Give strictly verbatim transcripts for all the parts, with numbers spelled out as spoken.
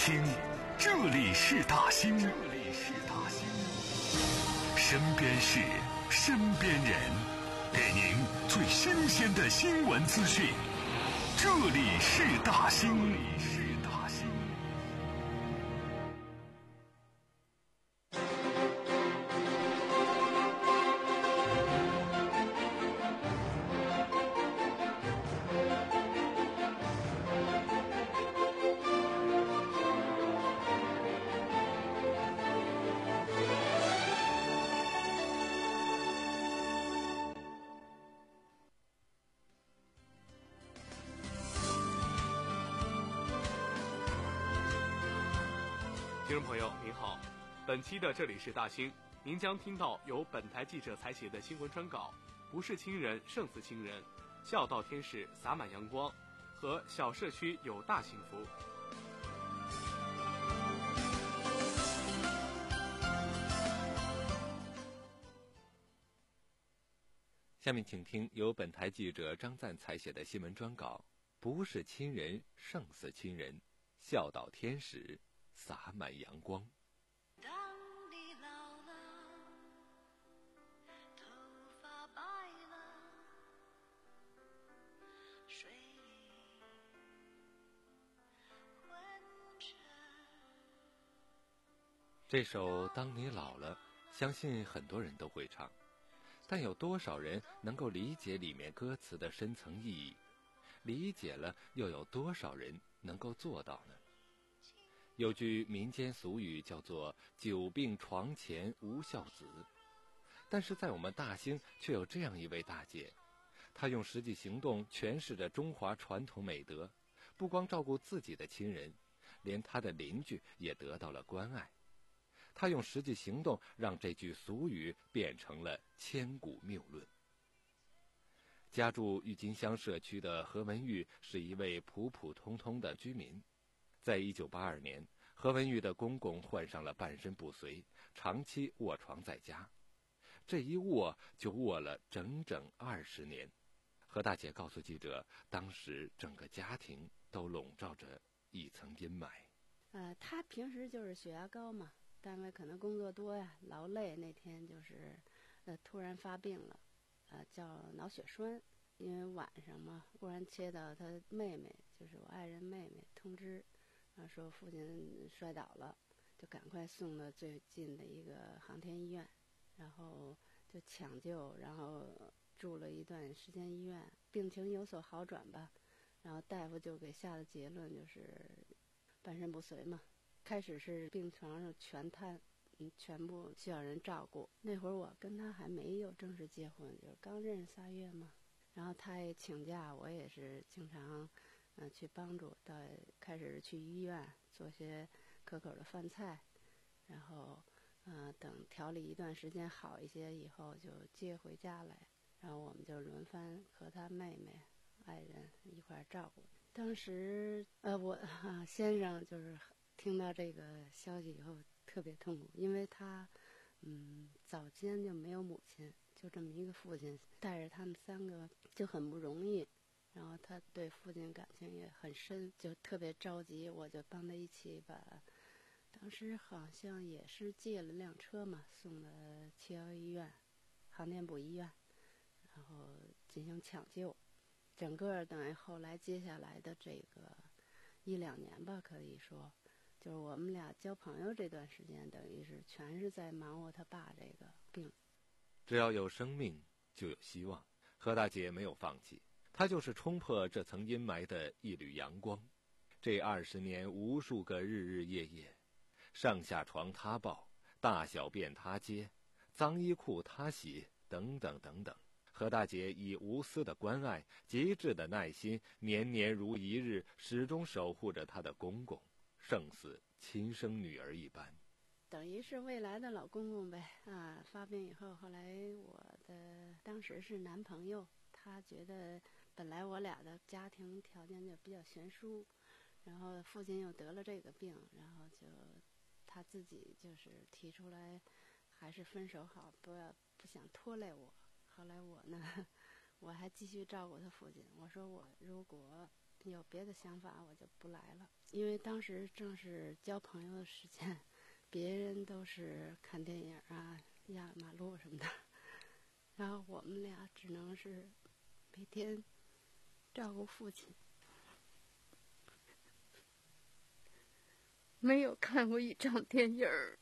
听，这里是大兴，这里是大兴，身边事，身边人，给您最新鲜的新闻资讯。这里是大兴，这里是大兴。 听众朋友您好，本期的这里是大兴，您将听到由本台记者采写的新闻专稿，不是亲人胜似亲人，孝道天使洒满阳光，和小社区有大幸福。 下面请听由本台记者张赞采写的新闻专稿，不是亲人胜似亲人，孝道天使洒满阳光。 当你老了，头发白了，睡意昏沉。 这首《当你老了》，相信很多人都会唱，但有多少人能够理解里面歌词的深层意义？理解了，又有多少人能够做到呢？有句民间俗语叫做久病床前无孝子，但是在我们大兴却有这样一位大姐，她用实际行动诠释着中华传统美德，不光照顾自己的亲人，连她的邻居也得到了关爱。她用实际行动让这句俗语变成了千古谬论。家住郁金香社区的何文玉是一位普普通通的居民。在一九八二年，何文玉的公公患上了半身不遂，长期卧床在家。这一卧就卧了整整二十年。何大姐告诉记者，当时整个家庭都笼罩着一层阴霾。 呃，他平时就是血压高嘛，单位可能工作多呀，劳累，那天就是呃突然发病了，呃叫脑血栓。因为晚上嘛，忽然接到他妹妹，就是我爱人妹妹通知，啊说父亲摔倒了，就赶快送到最近的一个航天医院，然后就抢救，然后住了一段时间医院，病情有所好转吧，然后大夫就给下的结论就是半身不遂嘛。开始是病床上全瘫，嗯，全部需要人照顾。那会儿我跟他还没有正式结婚，就是刚认识仨月嘛。然后他也请假，我也是经常呃去帮助，到开始去医院做些可口的饭菜，然后呃等调理一段时间好一些以后就接回家来，然后我们就轮番和他妹妹爱人一块照顾。当时呃我、啊、先生就是听到这个消息以后特别痛苦，因为他嗯早间就没有母亲，就这么一个父亲带着他们三个就很不容易，然后他对父亲感情也很深，就特别着急，我就帮他一起把，当时好像也是借了辆车嘛，送到七幺医院航天部医院，然后进行抢救。整个等于后来接下来的这个一两年吧，可以说就是我们俩交朋友这段时间，等于是全是在忙活他爸这个病。 只要有生命就有希望，何大姐没有放弃，她就是冲破这层阴霾的一缕阳光。这二十年，无数个日日夜夜，上下床她抱，大小便她接，脏衣裤她洗，等等等等。何大姐以无私的关爱、极致的耐心，年年如一日，始终守护着她的公公，胜似亲生女儿一般。 等于是未来的老公公呗啊！发病以后，后来我的当时是男朋友，他觉得本来我俩的家庭条件就比较悬殊，然后父亲又得了这个病，然后就他自己就是提出来，还是分手好，不要不想拖累我。后来我呢，我还继续照顾他父亲。我说我如果有别的想法，我就不来了。因为当时正是交朋友的时间，别人都是看电影啊、压马路什么的，然后我们俩只能是每天照顾父亲。没有看过一场电影儿，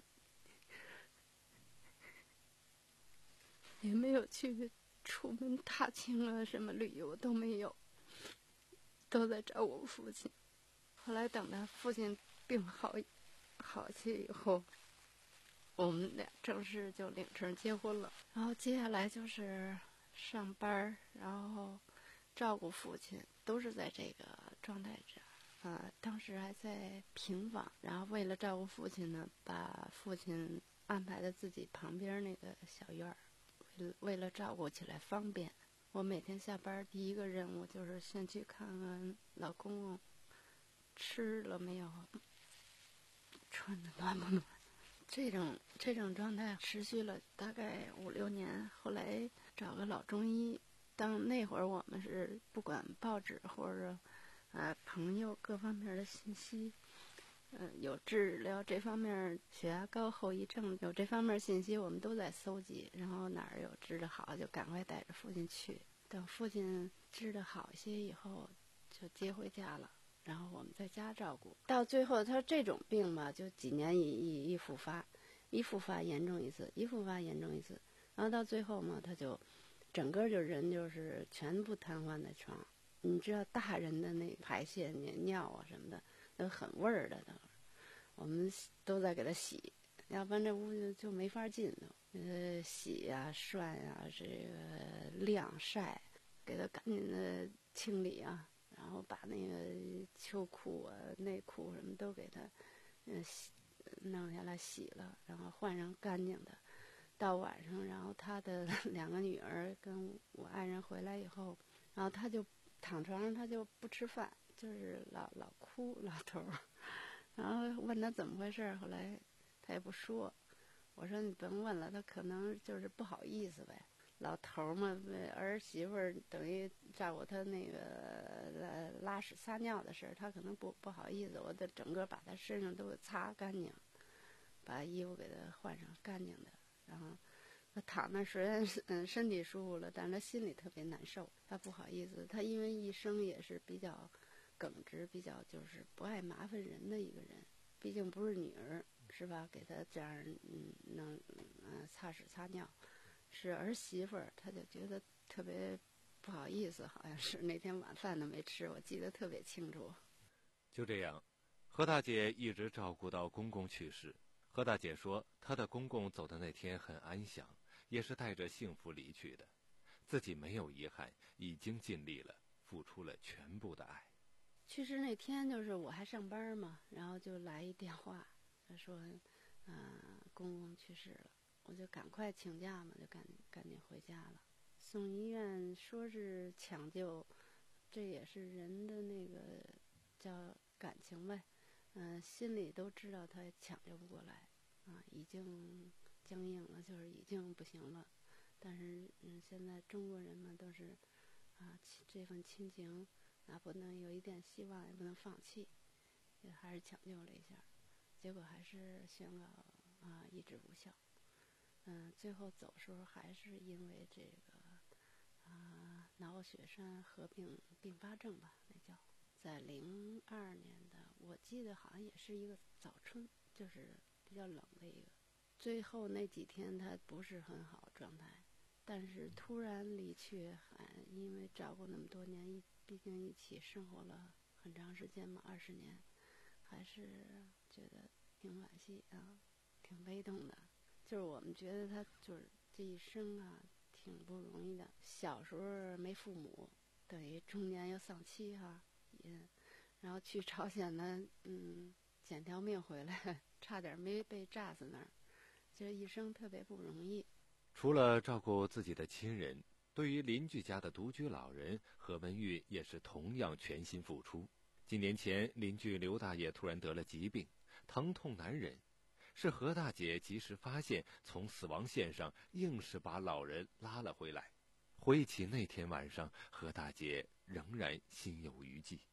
也没有去出门踏青啊，什么旅游都没有，都在找我父亲。后来等他父亲病好好些以后，我们俩正式就领证结婚了。然后接下来就是上班，然后照顾父亲，都是在这个状态下。呃，当时还在平房，然后为了照顾父亲呢，把父亲安排在自己旁边那个小院儿，为了为了照顾起来方便。我每天下班第一个任务就是先去看看老公公吃了没有，穿的暖不暖。这种这种状态持续了大概五六年，后来找个老中医。当那会儿我们是不管报纸或者啊，朋友各方面的信息，嗯、呃，有治疗这方面血压高后遗症，有这方面信息，我们都在搜集。然后哪儿有治得好，就赶快带着父亲去。等父亲治得好一些以后，就接回家了。然后我们在家照顾。到最后，他这种病嘛，就几年一一一复发，一复发严重一次，一复发严重一次。然后到最后嘛，他就整个就人就是全部瘫痪在床。你知道大人的那排泄、尿啊什么的，都很味儿的，都我们都在给他洗，要不然这屋就就没法进都。呃，洗呀、涮呀，这个晾晒，给他赶紧的清理啊，然后把那个秋裤啊、内裤什么都给他，嗯、呃，洗弄下来洗了，然后换上干净的。到晚上，然后他的两个女儿跟我爱人回来以后，然后他就。躺床上他就不吃饭，就是老老哭，老头儿。然后问他怎么回事，后来他也不说。我说你甭问了，他可能就是不好意思呗。老头儿嘛，儿媳妇儿等于照顾他那个拉屎撒尿的事儿，他可能不不好意思。我得整个把他身上都给擦干净，把衣服给他换上干净的，然后。他躺那虽然嗯身体舒服了，但是他心里特别难受，他不好意思。他因为一生也是比较耿直，比较就是不爱麻烦人的一个人。毕竟不是女儿，是吧？给他这样嗯能嗯擦屎擦尿，是儿媳妇儿，他就觉得特别不好意思，好像是那天晚饭都没吃，我记得特别清楚。 就这样，何大姐一直照顾到公公去世。何大姐说，她的公公走的那天很安详。也是带着幸福离去的，自己没有遗憾，已经尽力了，付出了全部的爱。 去世那天就是我还上班嘛，然后就来一电话，他说，嗯、呃，公公去世了，我就赶快请假嘛，就赶赶紧回家了。送医院说是抢救，这也是人的那个叫感情呗，嗯、呃，心里都知道他抢救不过来，啊，已经。僵硬了，就是已经不行了，但是嗯，现在中国人嘛都是啊，这份亲情哪不能有一点希望，也不能放弃，也还是抢救了一下，结果还是宣告啊医治无效。嗯，最后走时候还是因为这个啊脑血栓合并并发症吧，那叫在零二年的，我记得好像也是一个早春，就是比较冷的一个。最后那几天他不是很好状态，但是突然离去，还因为照顾那么多年，一毕竟一起生活了很长时间嘛，二十年，还是觉得挺惋惜啊，挺悲动的。就是我们觉得他就是这一生啊，挺不容易的。小时候没父母，等于中年又丧妻哈、啊，也，然后去朝鲜呢，嗯，捡条命回来，差点没被炸死那儿。这一生特别不容易。 除了照顾自己的亲人，对于邻居家的独居老人，何文玉也是同样全心付出。几年前，邻居刘大爷突然得了疾病，疼痛难忍，是何大姐及时发现，从死亡线上硬是把老人拉了回来。回忆起那天晚上，何大姐仍然心有余悸。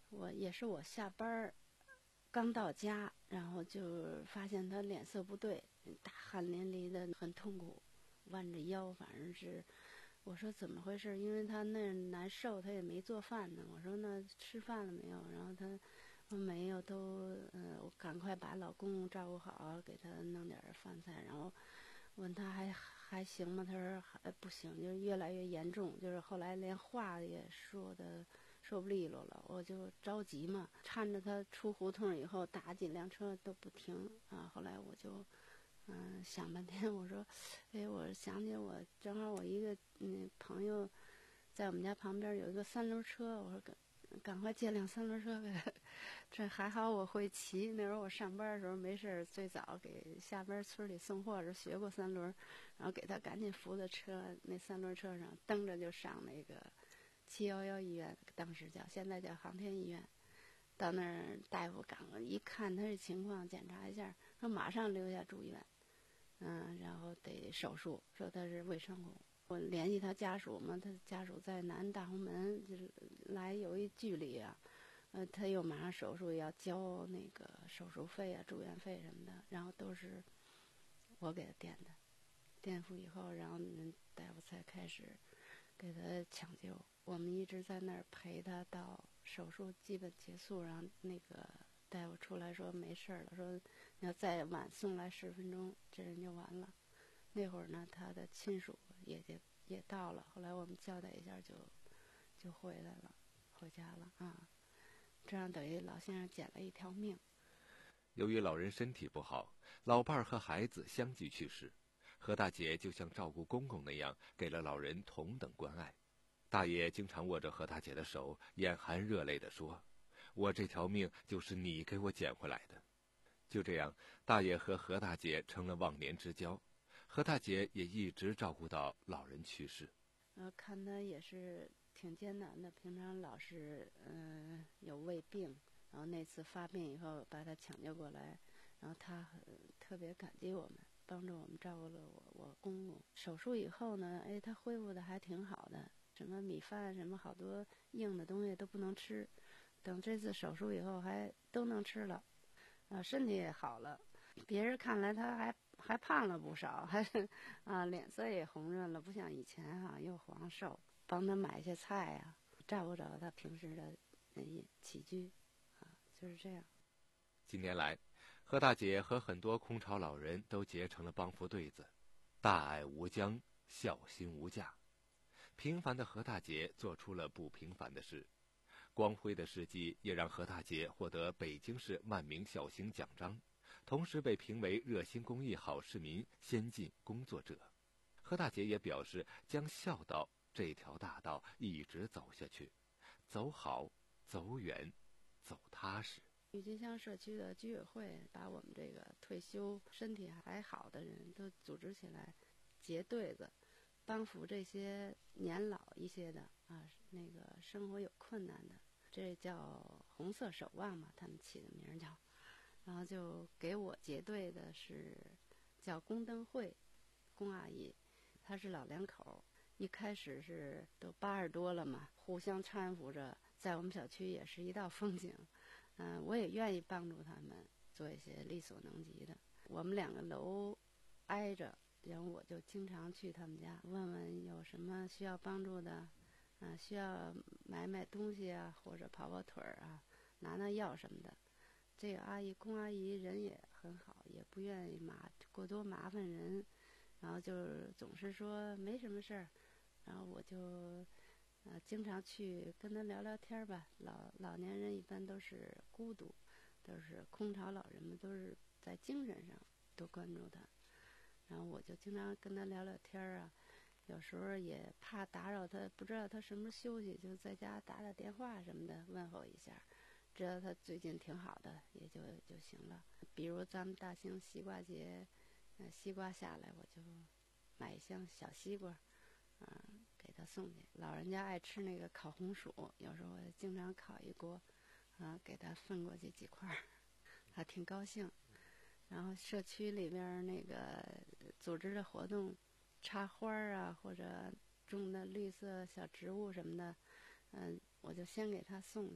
我也是我下班儿刚到家，然后就发现他脸色不对，大汗淋漓的，很痛苦，弯着腰，反正是。我说怎么回事？因为他那难受，他也没做饭呢。我说那吃饭了没有？然后他说没有，都呃，我赶快把老公公照顾好，给他弄点饭菜。然后问他还还行吗？他说还不行，就是越来越严重，就是后来连话也说的说不利落了。我就着急嘛，搀着他出胡同以后，打几辆车都不停啊。后来我就。嗯，想半天，我说，哎，我想起我正好我一个嗯朋友，在我们家旁边有一个三轮车，我说赶赶快借辆三轮车呗。这还好我会骑，那时候我上班的时候没事，最早给下边村里送货时学过三轮，然后给他赶紧扶在车那三轮车上，蹬着就上那个七幺幺医院，当时叫现在叫航天医院。到那儿大夫赶快一看他这情况，检查一下，说马上留下住院。嗯，然后得手术，说他是胃穿孔。我联系他家属嘛，他家属在南大红门，就是来有一距离啊。呃，他又马上手术要交那个手术费啊、住院费什么的，然后都是我给他垫的。垫付以后，然后大夫才开始给他抢救。我们一直在那儿陪他到手术基本结束，然后那个大夫出来说没事了，说要再晚送来十分钟，这人就完了。那会儿呢，他的亲属也也也到了，后来我们交代一下就就回来了，回家了啊。这样等于老先生捡了一条命。 由于老人身体不好，老伴儿和孩子相继去世，何大姐就像照顾公公那样，给了老人同等关爱。大爷经常握着何大姐的手，眼含热泪地说：“我这条命就是你给我捡回来的。”就这样，大爷和何大姐成了忘年之交。何大姐也一直照顾到老人去世。 呃，看他也是挺艰难的，平常老是嗯、呃、有胃病，然后那次发病以后把他抢救过来，然后他很特别感激我们，帮助我们照顾了我我公公。手术以后呢，哎，他恢复的还挺好的，什么米饭什么好多硬的东西都不能吃，等这次手术以后还都能吃了，啊，身体也好了。别人看来他还还胖了不少，还啊脸色也红润了，不像以前哈、啊、又黄瘦。帮他买些菜呀、啊，照顾着他平时的嗯起居，啊，就是这样。 近年来，何大姐和很多空巢老人都结成了帮扶对子，大爱无疆，孝心无价。平凡的何大姐做出了不平凡的事，光辉的事迹也让何大姐获得北京市万名孝行奖章，同时被评为热心公益好市民、先进工作者。何大姐也表示将孝道这条大道一直走下去，走好，走远，走踏实。 郁金香社区的居委会把我们这个退休身体还好的人都组织起来，结对子，帮扶这些年老一些的啊，那个生活有困难的，这叫红色守望嘛，他们起的名叫。然后就给我结对的是叫宫灯会，宫阿姨，她是老两口。一开始是都八十多了嘛，互相搀扶着，在我们小区也是一道风景。嗯、呃，我也愿意帮助他们做一些力所能及的。我们两个楼挨着，然后我就经常去他们家问问有什么需要帮助的，啊、呃，需要买买东西啊，或者跑跑腿儿啊，拿拿药什么的。这个阿姨宫阿姨人也很好，也不愿意麻过多麻烦人，然后就是总是说没什么事儿。然后我就呃经常去跟他聊聊天吧。老老年人一般都是孤独，都是空巢老人们，都是在精神上多关注他。然后我就经常跟他聊聊天啊，有时候也怕打扰他，不知道他什么时候休息，就在家打打电话什么的问候一下，知道他最近挺好的也就就行了。比如咱们大兴西瓜节，呃西瓜下来我就买一箱小西瓜。嗯、呃，给他送去。老人家爱吃那个烤红薯，有时候我经常烤一锅，啊、呃，给他分过去几块，他挺高兴。然后社区里边那个组织的活动，插花啊，或者种的绿色小植物什么的，嗯、呃，我就先给他送去。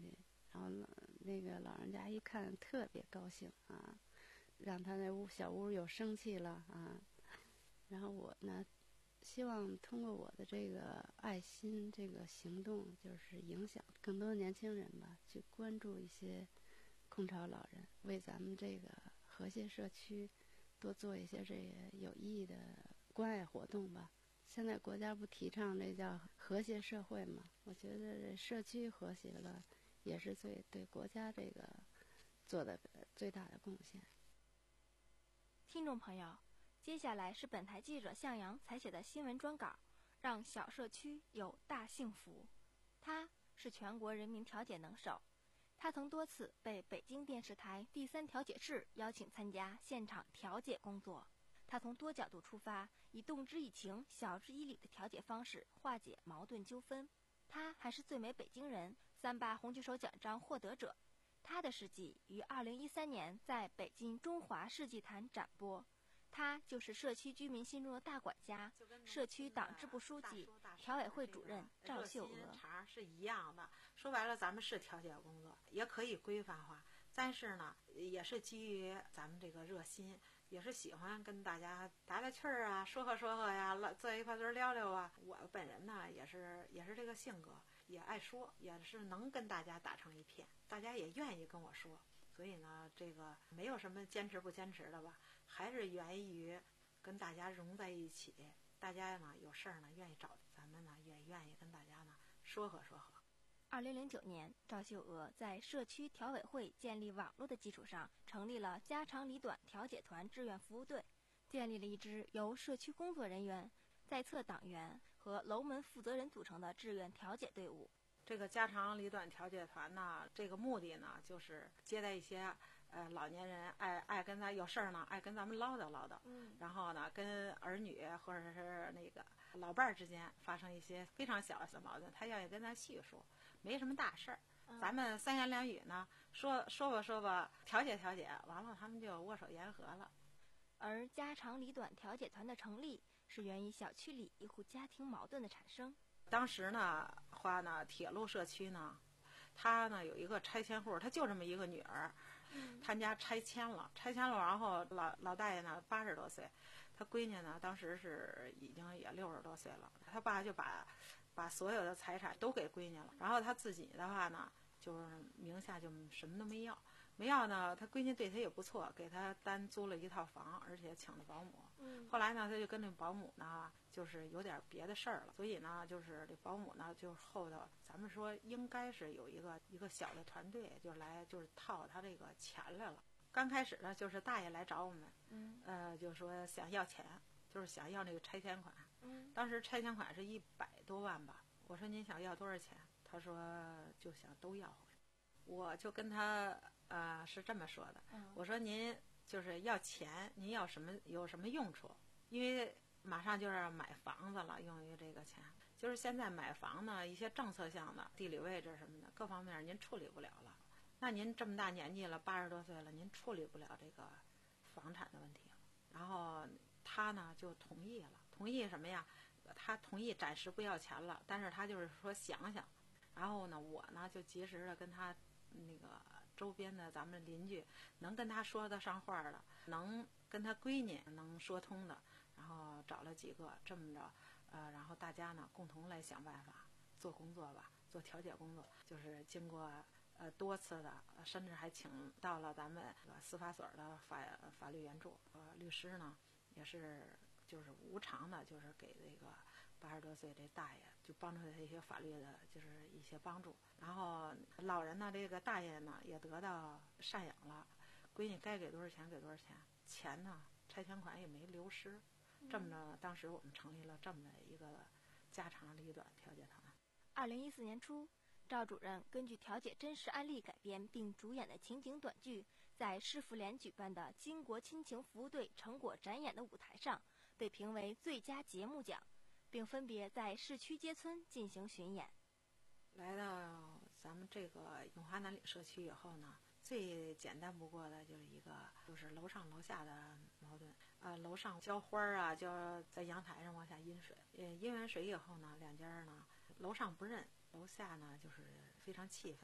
然后那个老人家一看特别高兴啊，让他那屋小屋有生气了啊。然后我呢，希望通过我的这个爱心这个行动，就是影响更多年轻人吧，去关注一些空巢老人，为咱们这个和谐社区多做一些这个有意义的关爱活动吧。现在国家不提倡这叫和谐社会嘛？我觉得这社区和谐了，也是最对国家这个做的最大的贡献。 听众朋友，接下来是本台记者向阳采写的新闻专稿，让小社区有大幸福。他是全国人民调解能手，他曾多次被北京电视台第三调解室邀请参加现场调解工作。他从多角度出发，以动之以情、晓之以理的调解方式化解矛盾纠纷。他还是最美北京人三八红举手奖章获得者。他的事迹于二零一三年在北京中华世纪坛展播。他就是社区居民心中的大管家，社区党支部书记、调委会主任赵秀娥。 茬是一样的，说白了，咱们是调解工作，也可以规范化，但是呢，也是基于咱们这个热心。也是喜欢跟大家打打趣儿啊，说和说和呀，坐一块堆聊聊啊。我本人呢，也是也是这个性格，也爱说，也是能跟大家打成一片，大家也愿意跟我说。所以呢，这个没有什么坚持不坚持的吧，还是源于跟大家融在一起。大家呢有事儿呢愿意找咱们呢，也愿意跟大家呢说和说和。 二零零九年，赵秀娥在社区调委会建立网络的基础上，成立了家长里短调解团志愿服务队，建立了一支由社区工作人员、在册党员和楼门负责人组成的志愿调解队伍。 这个家长里短调解团呢，这个目的呢，就是接待一些呃老年人爱爱跟咱有事儿呢，爱跟咱们唠叨唠叨，嗯，然后呢，跟儿女或者是那个老伴儿之间发生一些非常小的矛盾，他愿意跟咱叙述。没什么大事儿，咱们三言两语呢，说说吧说吧，调解调解，完了他们就握手言和了。 而家长里短调解团的成立，是源于小区里一户家庭矛盾的产生。 当时呢，话呢，铁路社区呢，他呢有一个拆迁户，他就这么一个女儿，他家拆迁了，拆迁了，然后老老大爷呢八十多岁，他闺女呢当时是已经也六十多岁了，他爸就把。把所有的财产都给闺女了，然后他自己的话呢，就是名下就什么都没要，没要呢，他闺女对他也不错，给他单租了一套房，而且请了保姆。嗯，后来呢，他就跟这保姆呢，就是有点别的事儿了，所以呢，就是这保姆呢，就后头咱们说应该是有一个一个小的团队，就来就是套他这个钱来了。刚开始呢，就是大爷来找我们，嗯，呃，就说想要钱，就是想要那个拆迁款。嗯，当时拆迁款是一百多万吧。我说您想要多少钱？他说就想都要回来。我就跟他呃是这么说的，嗯、我说您就是要钱，您要什么有什么用处？因为马上就是要买房子了，用于这个钱。就是现在买房呢，一些政策项的地理位置什么的各方面您处理不了了。那您这么大年纪了，八十多岁了，您处理不了这个房产的问题了。然后他呢就同意了。同意什么呀？他同意暂时不要钱了，但是他就是说想想。然后呢，我呢就及时的跟他那个周边的咱们邻居，能跟他说得上话的，能跟他闺女能说通的，然后找了几个，这么着，呃，然后大家呢共同来想办法做工作吧，做调解工作，就是经过呃多次的，甚至还请到了咱们司法所的法法律援助，呃，律师呢也是。就是无偿的，就是给这个八十多岁这大爷，就帮助他一些法律的，就是一些帮助。然后老人呢，这个大爷呢也得到赡养了，闺女该给多少钱给多少钱，钱呢拆迁款也没流失。这么着，当时我们成立了这么一个家长里短调解团。 二零一四年初，赵主任根据调解真实案例改编并主演的情景短剧，在市妇联举办的金国亲情服务队成果展演的舞台上。被评为最佳节目奖，并分别在市区街村进行巡演。 来到咱们这个永华南里社区以后呢，最简单不过的就是一个就是楼上楼下的矛盾。呃，楼上浇花啊，就在阳台上往下阴水。呃，阴完水以后呢，两家呢，楼上不认，楼下呢就是非常气愤。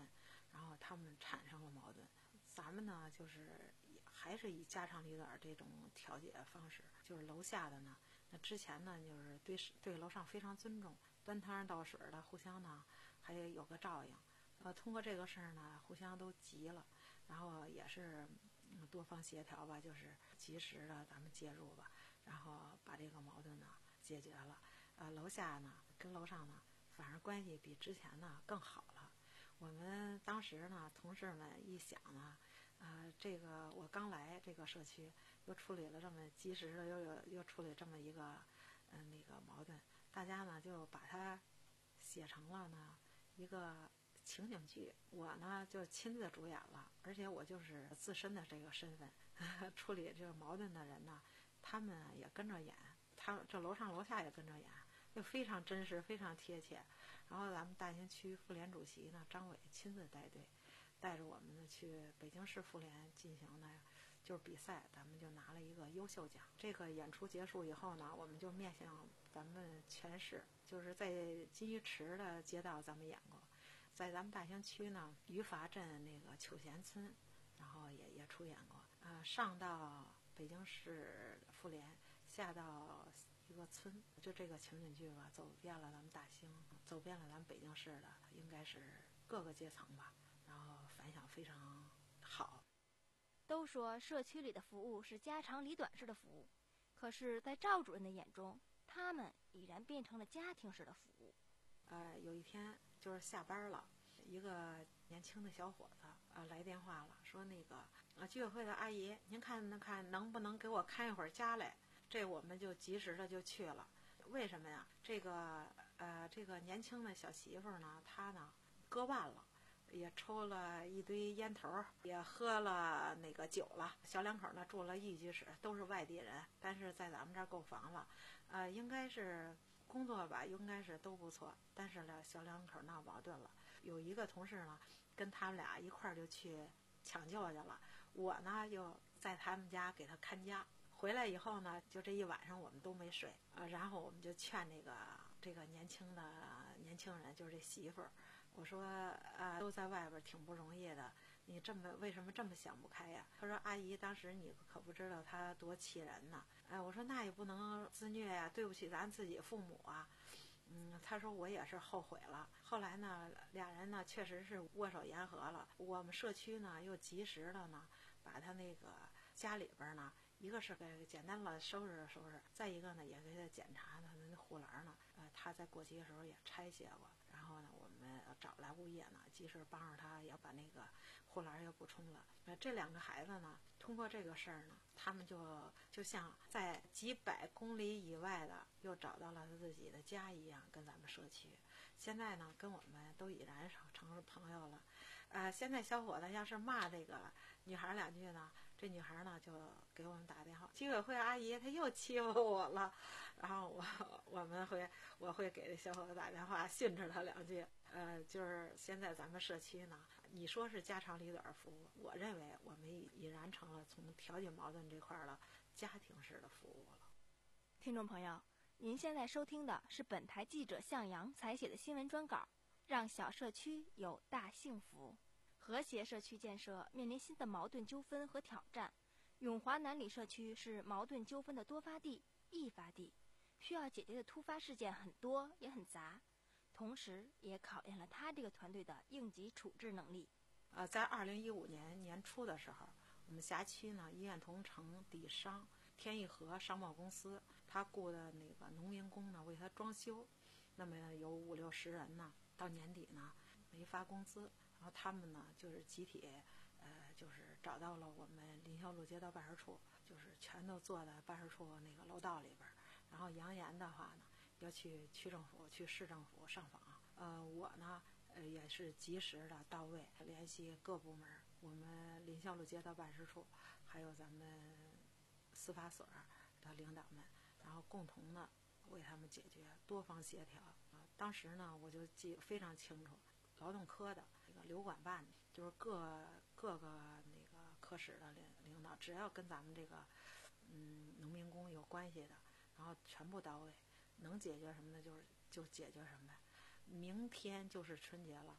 然后他们产生了矛盾。咱们呢，就是还是以家长里短这种调解方式，就是楼下的呢，那之前呢，就是对对楼上非常尊重，端汤倒水的，互相呢还有个照应。呃，通过这个事儿呢，互相都急了，然后也是、嗯、多方协调吧，就是及时的咱们介入吧，然后把这个矛盾呢解决了。呃，楼下呢跟楼上呢，反而关系比之前呢更好了。我们当时呢，同事们一想呢，呃，这个我刚来这个社区，又处理了这么及时的，又有又处理这么一个嗯、呃、那个矛盾，大家呢就把它写成了呢一个情景剧。我呢就亲自主演了，而且我就是自身的这个身份呵呵处理这个矛盾的人呢，他们也跟着演，他这楼上楼下也跟着演，就非常真实，非常贴切。然后咱们大兴区妇联主席呢张伟亲自带队，带着我们呢去北京市妇联进行呢就是比赛，咱们就拿了一个优秀奖。这个演出结束以后呢，我们就面向咱们全市，就是在金鱼池的街道咱们演过，在咱们大兴区呢余阀镇那个求贤村，然后也也出演过。呃，上到北京市妇联，下到一个村，就这个情景剧吧，走遍了咱们大兴，走遍了咱们北京市的，应该是各个阶层吧，然后反响非常好。 都说社区里的服务是家长里短式的服务，可是在赵主任的眼中，他们已然变成了家庭式的服务。 呃，有一天就是下班了，一个年轻的小伙子呃来电话了，说那个呃居委会的阿姨，您看那看能不能给我看一会儿家来？这我们就及时的就去了。为什么呀？这个呃这个年轻的小媳妇呢，她呢割腕了，也抽了一堆烟头，也喝了那个酒了。小两口呢住了一居室，都是外地人，但是在咱们这儿购房了，呃，应该是工作吧，应该是都不错。但是呢，小两口闹矛盾了，有一个同事呢跟他们俩一块儿就去抢救去了，我呢又在他们家给他看家。回来以后呢，就这一晚上我们都没睡，呃，然后我们就劝这个这个年轻的年轻人，就是这媳妇儿。我说啊，都在外边挺不容易的，你这么为什么这么想不开呀？他说阿姨，当时你可不知道他多气人呢。哎，我说那也不能自虐呀，对不起咱自己父母啊。嗯，他说我也是后悔了。后来呢，俩人呢确实是握手言和了。我们社区呢又及时的呢把他那个家里边呢，一个是给简单的收拾收拾，再一个呢也给他检查他的护栏呢，呃，他在过期的时候也拆卸过。然后呢，我们找来物业呢，及时帮着他，也把那个护栏又补充了。呃，这两个孩子呢，通过这个事儿呢，他们就就像在几百公里以外的又找到了他自己的家一样，跟咱们社区。现在呢，跟我们都已然成了朋友了。呃，现在小伙子要是骂这个女孩两句呢，这女孩呢就给我们打电话，居委会阿姨她又欺负我了，然后我我们会我会给这小伙子打电话训斥他两句。呃，就是现在咱们社区呢，你说是家长里短服务，我认为我们已然成了从调解矛盾这块了家庭式的服务了。 听众朋友，您现在收听的是本台记者向阳采写的新闻专稿，让小社区有大幸福。和谐社区建设面临新的矛盾纠纷和挑战。永华南里社区是矛盾纠纷的多发地、易发地，需要解决的突发事件很多也很杂，同时也考验了他这个团队的应急处置能力。 呃，在二零一五年年初的时候，我们辖区呢医院同城底商天一和商贸公司，他雇的那个农民工呢为他装修，那么有五六十人呢，到年底呢没发工资。然后他们呢，就是集体，呃，就是找到了我们林霄路街道办事处，就是全都坐在办事处那个楼道里边。然后扬言的话呢，要去区政府、去市政府上访。呃，我呢，呃，也是及时的到位，联系各部门，我们林霄路街道办事处，还有咱们司法所的领导们，然后共同的为他们解决，多方协调。呃，当时呢，我就记非常清楚。劳动科的这个流管办，就是各各个那个科室的领领导，只要跟咱们这个嗯农民工有关系的，然后全部到位，能解决什么的，就是就解决什么。明天就是春节了，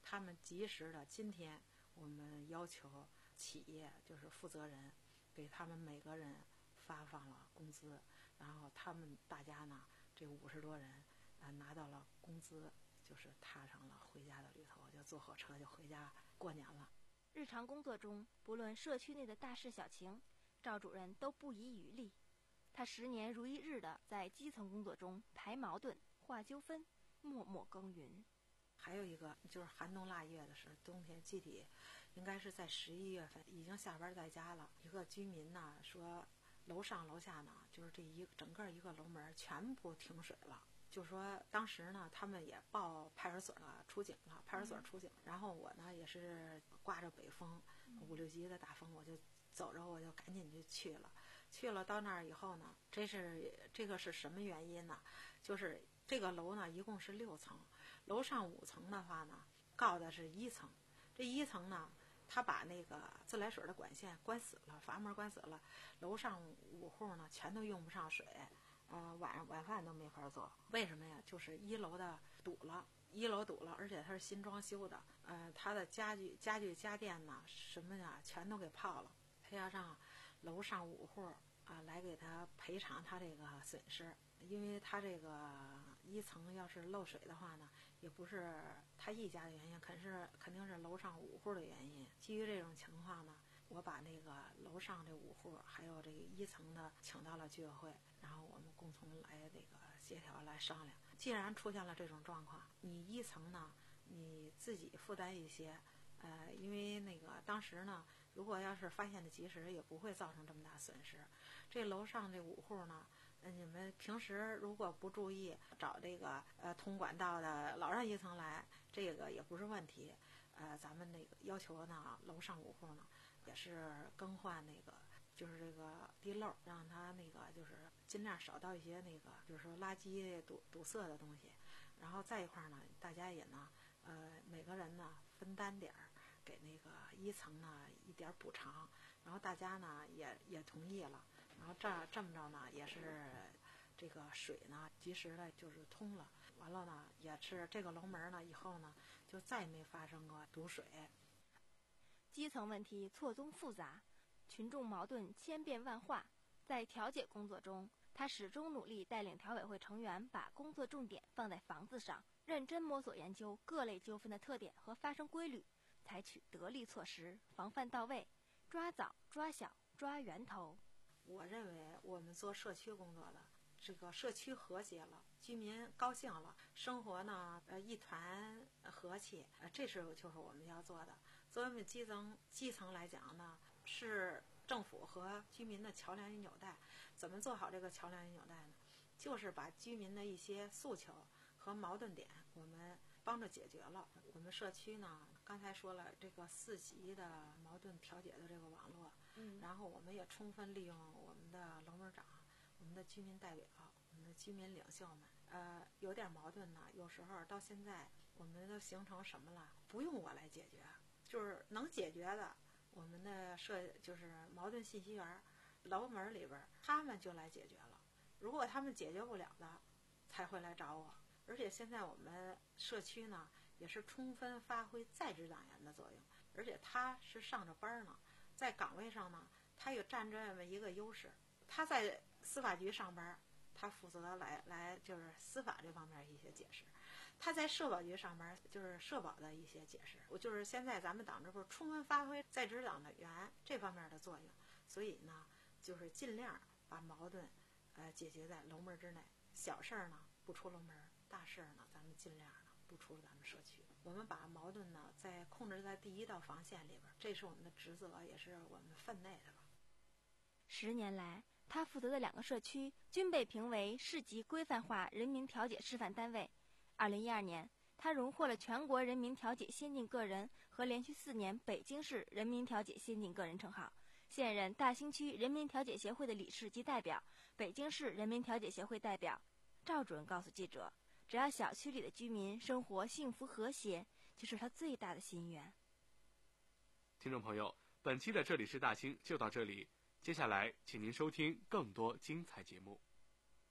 他们及时的，今天我们要求企业就是负责人给他们每个人发放了工资，然后他们大家呢这五十多人呃拿到了工资，就是踏上了回家的旅途，就坐火车就回家过年了。 日常工作中，不论社区内的大事小情，赵主任都不遗余力。他十年如一日的在基层工作中排矛盾、化纠纷，默默耕耘。 还有一个就是寒冬腊月的时候，冬天具体应该是在十一月份，已经下班在家了。一个居民呢说，楼上楼下呢，就是这一整个一个楼门全部停水了。就说当时呢，他们也报派出所了，出警了，派出所出警。然后我呢也是刮着北风，五六级的大风，我就走着我就赶紧就去了。去了到那儿以后呢，这是这个是什么原因呢？就是这个楼呢一共是六层，楼上五层的话呢，告的是一层。这一层呢，他把那个自来水的管线关死了，阀门关死了，楼上五户呢全都用不上水。呃，晚上晚饭都没法做，为什么呀？就是一楼的堵了，一楼堵了，而且它是新装修的，呃，它的家具、家具、家电呢，什么呀，全都给泡了。他要让楼上五户啊、呃、来给他赔偿他这个损失，因为他这个一层要是漏水的话呢，也不是他一家的原因，肯是肯定是楼上五户的原因。基于这种情况呢，我把那个楼上这五户还有这个一层的请到了居委会，然后我们共同来这个协调来商量。既然出现了这种状况，你一层呢你自己负担一些，呃，因为那个当时呢，如果要是发现的及时，也不会造成这么大损失。这楼上这五户呢，呃，你们平时如果不注意，找这个呃通管道的老让一层来，这个也不是问题。呃，咱们那个要求呢，楼上五户呢也是更换那个。就是这个地漏，让它那个就是尽量少到一些那个就是说垃圾堵堵塞的东西，然后再一块呢，大家也呢，呃，每个人呢分担点儿，给那个一层呢一点补偿，然后大家呢也也同意了，然后这这么着呢也是这个水呢及时的就是通了，完了呢也是这个楼门呢以后呢就再没发生过堵水。 基层问题错综复杂，群众矛盾千变万化，在调解工作中，他始终努力带领调委会成员把工作重点放在房子上，认真摸索研究各类纠纷的特点和发生规律，采取得力措施，防范到位，抓早抓小抓源头。 我认为我们做社区工作的，这个社区和谐了，居民高兴了，生活呢呃一团和气，呃这是就是我们要做的。作为我们基层基层来讲呢，是政府和居民的桥梁与纽带。怎么做好这个桥梁与纽带呢？就是把居民的一些诉求和矛盾点，我们帮着解决了。我们社区呢，刚才说了这个四级的矛盾调解的这个网络，嗯，然后我们也充分利用我们的楼门长、我们的居民代表、我们的居民领袖们，呃，有点矛盾呢，有时候到现在我们都形成什么了？不用我来解决，就是能解决的。我们的社就是矛盾信息源楼门里边，他们就来解决了。如果他们解决不了的，才会来找我。而且现在我们社区呢，也是充分发挥在职党员的作用，而且他是上着班呢，在岗位上呢，他有占这么一个优势。他在司法局上班，他负责来来就是司法这方面一些解释。他在社保局上班，就是社保的一些解释。我就是现在咱们党这不是充分发挥在职党的员这方面的作用，所以呢，就是尽量把矛盾，呃，解决在楼门之内。小事儿呢不出楼门，大事儿呢咱们尽量呢不出咱们社区。我们把矛盾呢在控制在第一道防线里边，这是我们的职责，也是我们分内的吧。 十年来，他负责的两个社区均被评为市级规范化人民调解示范单位。二零一二年，他荣获了全国人民调解先进个人和连续四年北京市人民调解先进个人称号，现任大兴区人民调解协会的理事及代表，北京市人民调解协会代表。赵主任告诉记者，只要小区里的居民生活幸福和谐，就是他最大的心愿。 听众朋友，本期的这里是大兴就到这里，接下来请您收听更多精彩节目。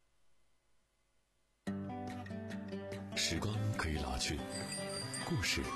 时光可以老去，故事